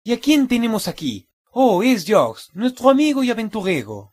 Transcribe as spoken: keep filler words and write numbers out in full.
¿Y a quién tenemos aquí? Oh, es George, nuestro amigo y aventurero.